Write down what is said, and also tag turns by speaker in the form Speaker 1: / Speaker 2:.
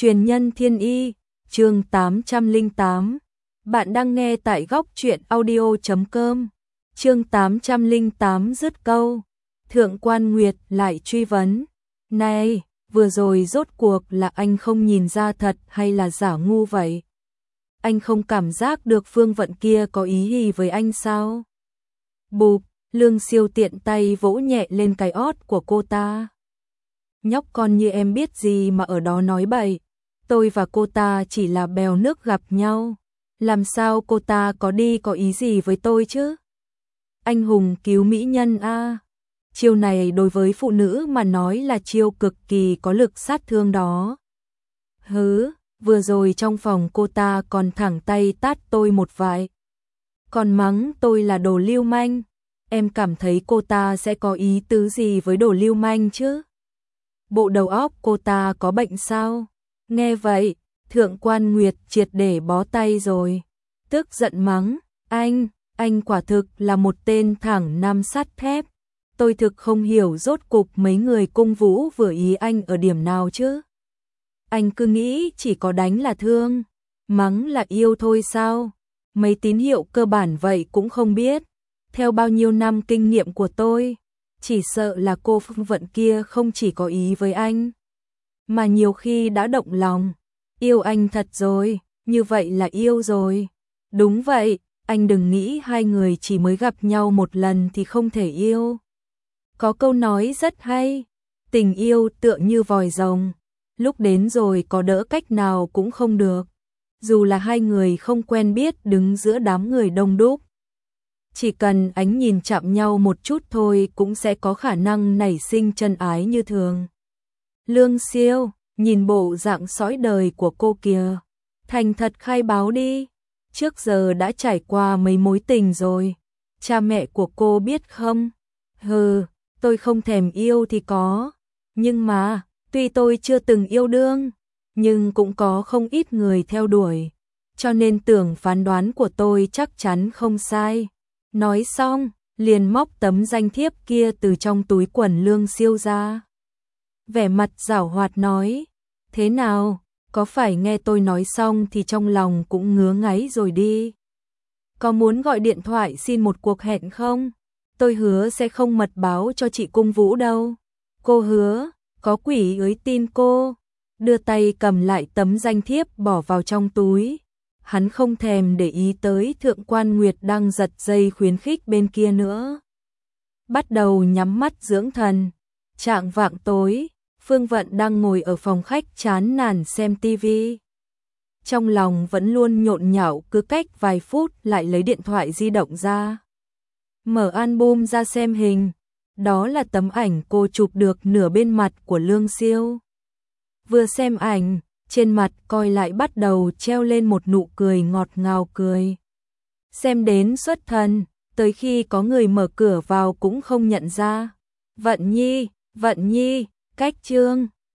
Speaker 1: Truyền nhân thiên y, chương 808. Bạn đang nghe tại góc truyện audio.com. Chương 808 dứt câu. Thượng quan Nguyệt lại truy vấn. Này, vừa rồi rốt cuộc là anh không nhìn ra thật hay là giả ngu vậy? Anh không cảm giác được Phương Vận kia có ý gì với anh sao? Bụp, Lương Siêu tiện tay vỗ nhẹ lên cái ót của cô ta. Nhóc con như em biết gì mà ở đó nói bậy. Tôi và cô ta chỉ là bèo nước gặp nhau. Làm sao cô ta có ý gì với tôi chứ? Anh hùng cứu mỹ nhân a. Chiêu này đối với phụ nữ mà nói là chiêu cực kỳ có lực sát thương đó. Hứ, vừa rồi trong phòng cô ta còn thẳng tay tát tôi một vài. Còn mắng tôi là đồ lưu manh. Em cảm thấy cô ta sẽ có ý tứ gì với đồ lưu manh chứ? Bộ đầu óc cô ta có bệnh sao? Nghe vậy, Thượng quan Nguyệt triệt để bó tay rồi. Tức giận mắng, anh quả thực là một tên thẳng nam sắt thép. Tôi thực không hiểu rốt cục mấy người cung vũ vừa ý anh ở điểm nào chứ. Anh cứ nghĩ chỉ có đánh là thương, mắng là yêu thôi sao? Mấy tín hiệu cơ bản vậy cũng không biết. Theo bao nhiêu năm kinh nghiệm của tôi, chỉ sợ là cô Phương Vận kia không chỉ có ý với anh, mà nhiều khi đã động lòng, yêu anh thật rồi, như vậy là yêu rồi. Đúng vậy, anh đừng nghĩ hai người chỉ mới gặp nhau một lần thì không thể yêu. Có câu nói rất hay, tình yêu tựa như vòi rồng, lúc đến rồi có đỡ cách nào cũng không được. Dù là hai người không quen biết đứng giữa đám người đông đúc, chỉ cần ánh nhìn chạm nhau một chút thôi cũng sẽ có khả năng nảy sinh chân ái như thường. Lương Siêu, nhìn bộ dạng sõi đời của cô kìa, thành thật khai báo đi, trước giờ đã trải qua mấy mối tình rồi, cha mẹ của cô biết không? Hừ, tôi không thèm yêu thì có, nhưng mà, tuy tôi chưa từng yêu đương, nhưng cũng có không ít người theo đuổi, cho nên tưởng phán đoán của tôi chắc chắn không sai. Nói xong, liền móc tấm danh thiếp kia từ trong túi quần Lương Siêu ra. Vẻ mặt giảo hoạt nói, thế nào, có phải nghe tôi nói xong thì trong lòng cũng ngứa ngáy rồi đi? Có muốn gọi điện thoại xin một cuộc hẹn không? Tôi hứa sẽ không mật báo cho chị Cung Vũ đâu. Cô hứa, có quỷ ới tin cô. Đưa tay cầm lại tấm danh thiếp bỏ vào trong túi. Hắn không thèm để ý tới Thượng quan Nguyệt đang giật dây khuyến khích bên kia nữa. Bắt đầu nhắm mắt dưỡng thần. Chạng vạng tối, Phương Vận đang ngồi ở phòng khách chán nản xem tivi. Trong lòng vẫn luôn nhộn nhạo, cứ cách vài phút lại lấy điện thoại di động ra. Mở album ra xem hình. Đó là tấm ảnh cô chụp được nửa bên mặt của Lương Siêu. Vừa xem ảnh, trên mặt coi lại bắt đầu treo lên một nụ cười ngọt ngào cười. Xem đến xuất thần, tới khi có người mở cửa vào cũng không nhận ra. Vận Nhi, cách Trương,